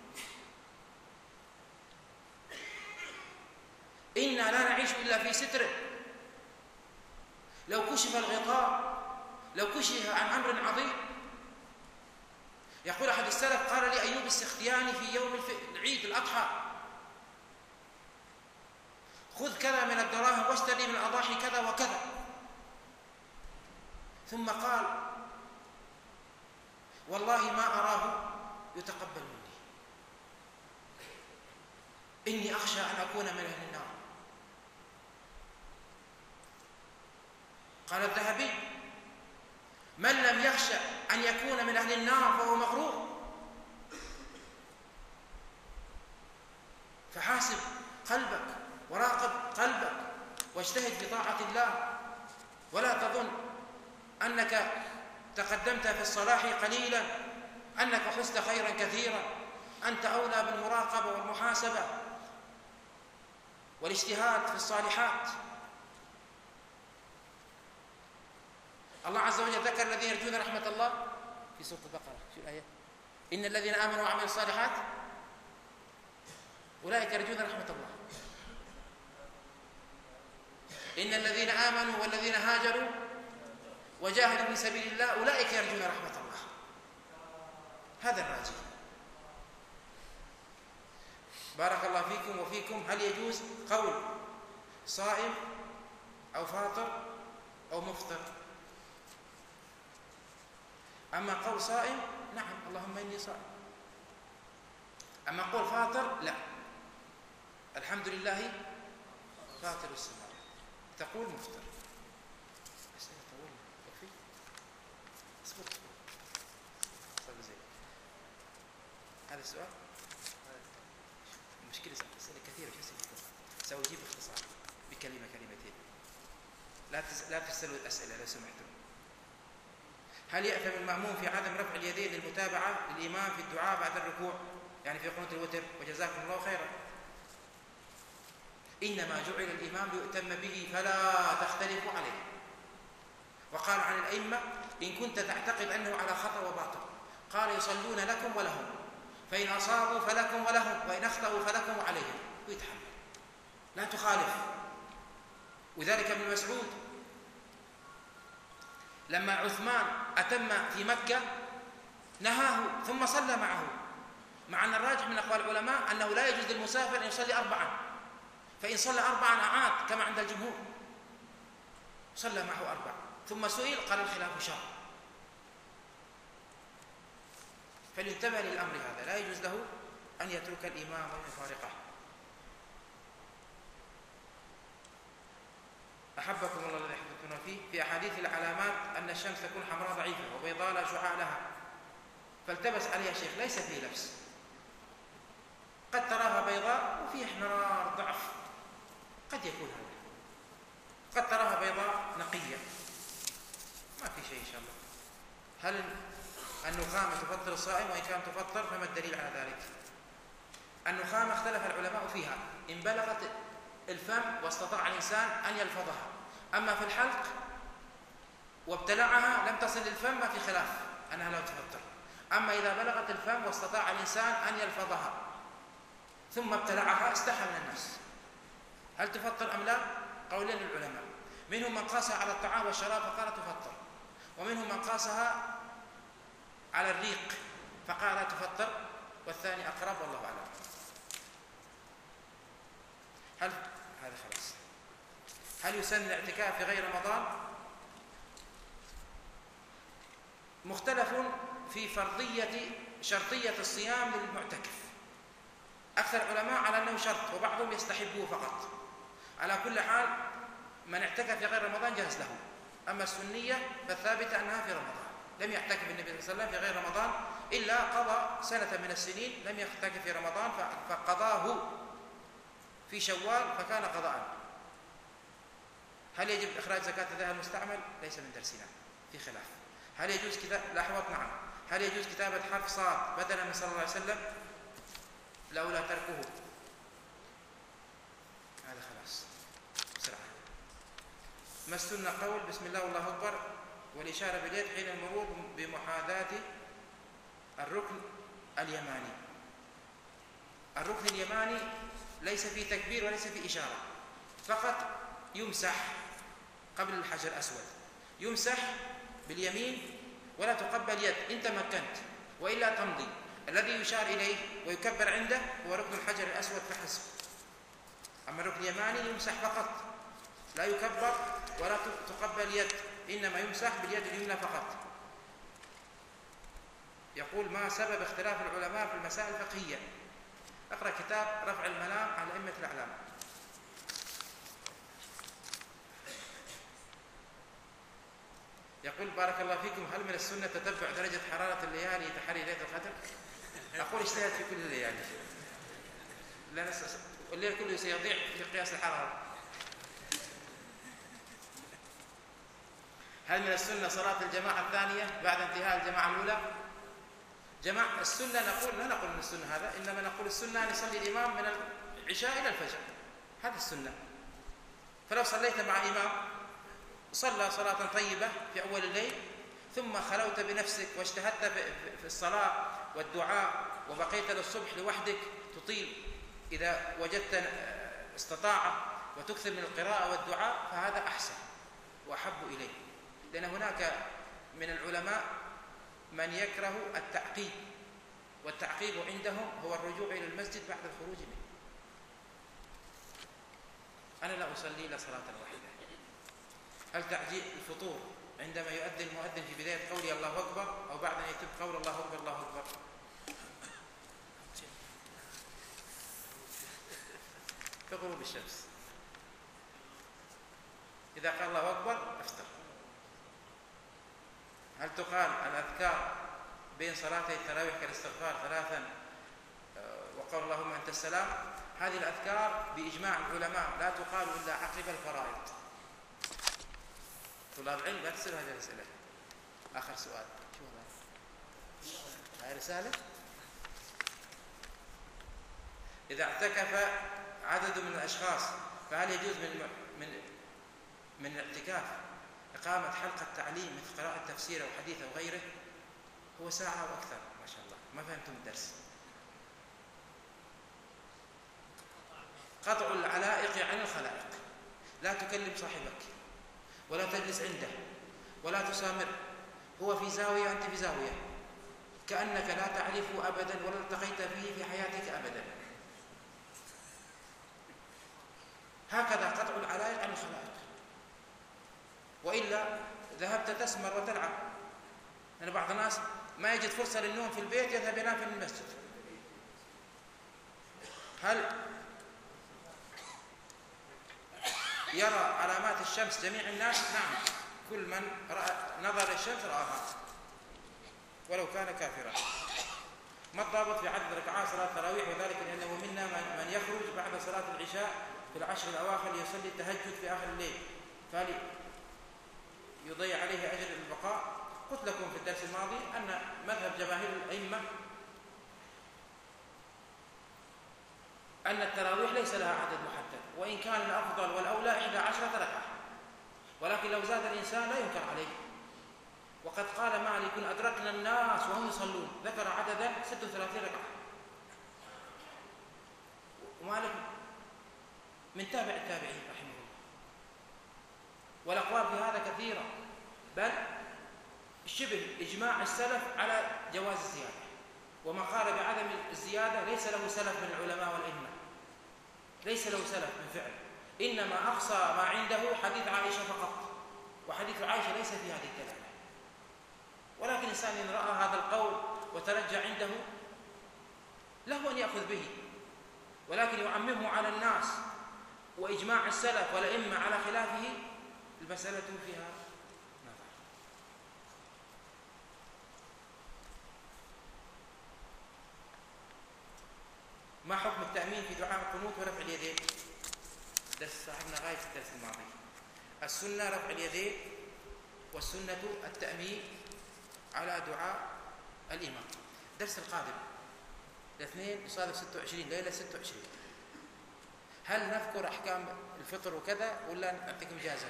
إنا لا نعيش إلا في ستره. لو كشف الغطاء، لو كشف عن أمر عظيم. يقول أحد السلف: قال لي أيوب السختياني في يوم العيد الأضحى: خذ كذا من الدراهم واشتري من الأضاحي كذا وكذا. ثم قال: والله ما أراه يتقبل مني، إني أخشى أن أكون من أهل النار. قال الذهبي: من لم يخشى أن يكون من أهل النار فهو مغرور. فحاسب قلبك وراقب قلبك واجتهد في طاعة الله، ولا تظن أنك تقدمت في الصلاح قليلا، أنك حزت خيرا كثيرا. أنت أولى بالمراقبة والمحاسبة والاجتهاد في الصالحات. الله عز وجل ذكر الذين يرجون رحمة الله في سورة البقرة. شو الآية؟ إن الذين آمنوا وعملوا الصالحات أولئك يرجون رحمة الله. إن الذين آمنوا والذين هاجروا وجاهدوا في سبيل الله أولئك يرجون رحمة الله. هذا الراجي. بارك الله فيكم وفيكم. هل يجوز قول صائم أو فاطر أو مفطر؟ أما قول صائم نعم، اللهم إني صائم. أما قول فاطر لا. الحمد لله فاطر السماوات. تقول مفطر. أسئلة طويلة يكفي؟ اصبر اصبر زين. هذا السؤال المشكلة أسئلة كثيرة. شو أسئلة؟ سأجيب باختصار بكلمة كلمتين. لا تز... لا تسألوا الأسئلة لو سمحتم. هل يأثم المأموم في عدم رفع اليدين للمتابعة للإمام في الدعاء بعد الركوع، يعني في قنوت الوتر؟ وجزاكم الله خيرا. إنما جعل الإمام ليؤتم به فلا تختلفوا عليه. وقال عن الأئمة: إن كنت تعتقد أنه على خطأ وباطل، قال: يصلون لكم ولهم، فإن أصابوا فلكم ولهم، وإن أخطأوا فلكم وعليهم. ويتحمل، لا تخالف. وذلك ابن مسعود لما عثمان أتم في مكة نهاه ثم صلى معه، مع أن الراجح من أقوال العلماء أنه لا يجوز للمسافر أن يصلي أربعا، فإن صلى أربعا أعاد كما عند الجمهور. صلى معه أربع ثم سئل قال: الخلاف شر. فلينتبه للأمر هذا، لا يجوز له أن يترك الإمام ويفارقه. أحبكم الله الذي أحببتنا فيه في أحاديث العلامات أن الشمس تكون حمراء ضعيفة وبيضاء لا شعاع لها، فالتبس عليها شيخ ليس فيه لبس، قد تراها بيضاء وفيه احمرار ضعف، قد يكون هذا، قد تراها بيضاء نقية ما في شيء إن شاء الله. هل النخامة تفطر الصائم؟ وإن كانت تفطر فما الدليل على ذلك؟ النخامة اختلف العلماء فيها إن بلغت الفم واستطاع الإنسان أن يلفظها، أما في الحلق وابتلعها لم تصل للفم ما في خلاف أنها لا تفطر. أما إذا بلغت الفم واستطاع الإنسان أن يلفظها ثم ابتلعها استحى من الناس، هل تفطر أم لا؟ قولين للعلماء، منهم من قاسها على الطعام والشراب فقال تفطر، ومنهم من قاسها على الريق فقال لا تفطر، والثاني أقرب والله أعلم. هل هذا خلاص. هل يسن الاعتكاف في غير رمضان؟ مختلف في فرضية شرطية الصيام للمعتكف. أكثر العلماء على أنه شرط وبعضهم يستحبه فقط. على كل حال من اعتكف في غير رمضان جاز له، أما السنية فالثابتة أنها في رمضان. لم يعتكف النبي صلى الله عليه وسلم في غير رمضان إلا قضى سنة من السنين لم يعتكف في رمضان فقضاه في شوال فكان قضاء. هل يجب إخراج زكاة الذهب المستعمل؟ ليس من درسنا، في خلاف. هل يجوز كتابة الأحوط؟ نعم. هل يجوز كتابة حرف صاد بدلا من صلى الله عليه وسلم؟ لولا تركه. هذا خلاص بسرعة. ما السنة قول بسم الله والله أكبر والإشارة باليد حين المرور بمحاذاة الركن اليماني؟ الركن اليماني ليس فيه تكبير وليس فيه إشارة، فقط يمسح قبل الحجر الأسود، يمسح باليمين ولا تقبل يد إن تمكنت، وإلا تمضي. الذي يشار إليه ويكبر عنده هو ركن الحجر الأسود فحسب، أما الركن اليماني يمسح فقط لا يكبر ولا تقبل يد، إنما يمسح باليد اليمنى فقط. يقول ما سبب اختلاف العلماء في المسائل الفقهية؟ اقرأ كتاب رفع الملام على أئمة الأعلام. يقول بارك الله فيكم هل من السنة تتبع درجة حرارة الليالي تحري ليلة القدر؟ أقول اجتهد في كل الليالي، لا نسأل الليل كله سيضيع في قياس الحرارة. هل من السنة صلاة الجماعة الثانية بعد انتهاء الجماعة الأولى؟ جماعة السنة نقول لا نقول من السنة هذا، إنما نقول السنة أن يصلي الإمام من العشاء إلى الفجر، هذا السنة. فلو صليت مع إمام صلى صلاة طيبة في أول الليل ثم خلوت بنفسك واجتهدت في الصلاة والدعاء وبقيت للصبح لوحدك تطيل إذا وجدت استطاعة وتكثر من القراءة والدعاء فهذا أحسن وأحب إليه، لأن هناك من العلماء من يكره التعقيب، والتعقيب عندهم هو الرجوع إلى المسجد بعد الخروج منه. أنا لا أصلي إلا صلاة واحدة. هل تعجيل الفطور عندما يؤذن المؤذن في بداية قولي الله أكبر أو بعد أن يتم قول الله أكبر الله أكبر؟ في غروب الشمس إذا قال الله أكبر أفطر. هل تقال الأذكار بين صلاتي التراويح كالاستغفار ثلاثا وقول اللهم أنت السلام؟ هذه الأذكار بإجماع العلماء لا تقال إلا عقب الفرائض. طلاب العلم لا تسأل هذه الأسئلة. آخر سؤال، شو هذا؟ هاي رسالة. إذا اعتكف عدد من الأشخاص فهل يجوز من من من الاعتكاف إقامة حلقة تعليم مثل قراءة تفسير أو حديث أو غيره؟ هو ساعة وأكثر ما شاء الله، ما فهمتم الدرس. قطع العلائق عن الخلائق، لا تكلم صاحبك ولا تجلس عنده ولا تسامر، هو في زاوية أنت في زاوية كأنك لا تعرفه أبدا ولا التقيت فيه في حياتك أبدا. هكذا قطع العلائق عن الخلائق، وإلا ذهبت تسمر وتلعب. لأن بعض الناس ما يجد فرصة للنوم في البيت يذهب ينام في المسجد. هل يرى علامات الشمس جميع الناس؟ نعم، كل من رأى نظر الشمس رآها ولو كان كافرا. ما الضابط في عدد ركعات صلاة التراويح؟ وذلك لأنه منا من يخرج بعد صلاة العشاء في العشر الأواخر ليصلي التهجد في آخر الليل، فهل يضيع عليه أجر البقاء؟ قلت لكم في الدرس الماضي أن مذهب جماهير الأئمة أن التراويح ليس لها عدد محدد، وإن كان الأفضل والأولى إحدى عشرة ركعة، ولكن لو زاد الإنسان لا ينكر عليه. وقد قال مالك أدركنا الناس وهم يصلون، ذكر عددا ستة وثلاثين ركعة، ومالك من تابع التابعين رحمه الله. والأقوال في هذا كثيرة، بل شبه إجماع السلف على جواز الزيادة، وما قال بعدم الزيادة ليس له سلف من العلماء والأئمة، ليس له سلف من فعل، إنما أقصى ما عنده حديث عائشة فقط، وحديث عائشة ليس في هذه الدلالة. ولكن الإنسان إن رأى هذا القول وترجى عنده له أن يأخذ به، ولكن يعممه على الناس وإجماع السلف والأئمة على خلافه، المسألة فيها نظر. ما حكم التأمين في دعاء القنوت ورفع اليدين؟ درس صاحبنا غاية في الدرس الماضي. السنة رفع اليدين، والسنة التأمين على دعاء الإمام. الدرس القادم الاثنين يصادف ستة وعشرين، ليلة ستة وعشرين. هل نذكر أحكام الفطر وكذا ولا نعطيكم إجازة؟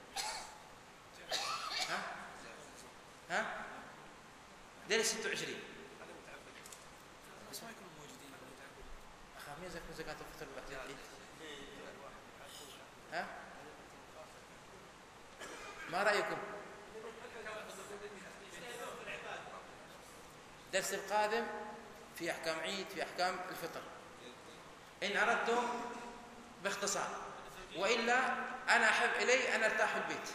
ها؟ ها؟ ليلة ستة وعشرين. أخاف مين زكاة زكاة الفطر بعد العيد؟ ها؟ ما رأيكم؟ الدرس القادم في أحكام عيد، في أحكام الفطر، إن أردتم باختصار، وإلا أنا أحب إلي أن أرتاح في البيت،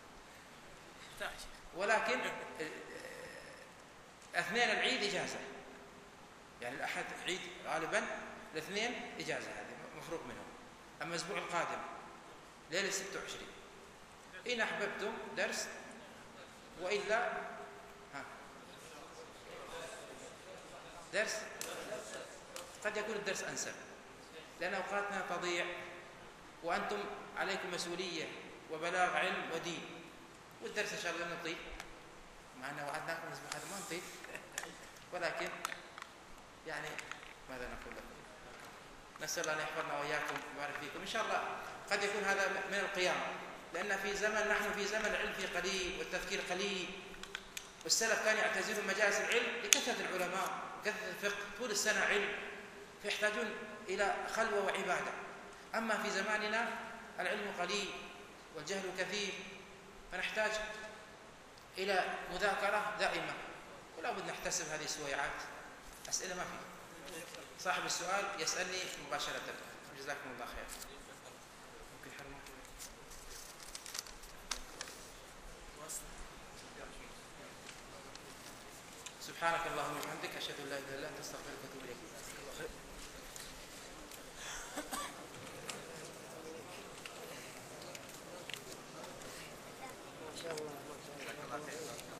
ولكن اثنين العيد إجازة، يعني الأحد عيد غالبا، الاثنين إجازة، هذه مفروغ منهم. أما الأسبوع القادم ليلة ستة وعشرين، إن أحببتم درس، وإلا ها درس قد يكون الدرس أنسب، لأن أوقاتنا تضيع، وأنتم عليكم مسؤولية وبلاغ علم ودين، والدرس إن شاء الله نطيب، مع أنه وعدناكم الأسبوع هذا ما نطيب، ولكن يعني ماذا نقول لكم؟ نسأل الله أن يحفظنا وإياكم ويبارك فيكم. إن شاء الله قد يكون هذا من القيام، لأن في زمن نحن في زمن العلم فيه قليل والتذكير قليل، والسلف كانوا يعتزلون مجالس العلم لكثرة العلماء وكثرة الفقه، طول السنة علم، فيحتاجون إلى خلوة وعبادة. أما في زماننا العلم قليل والجهل كثير، فنحتاج إلى مذاكرة دائمة، ولا بد نحتسب هذه السويعات. أسئلة ما في، صاحب السؤال يسألني مباشرة. جزاكم الله خير. سبحانك اللهم وبحمدك، أشهد أن لا إله إلا أنت، أستغفرك وأتوب إليك.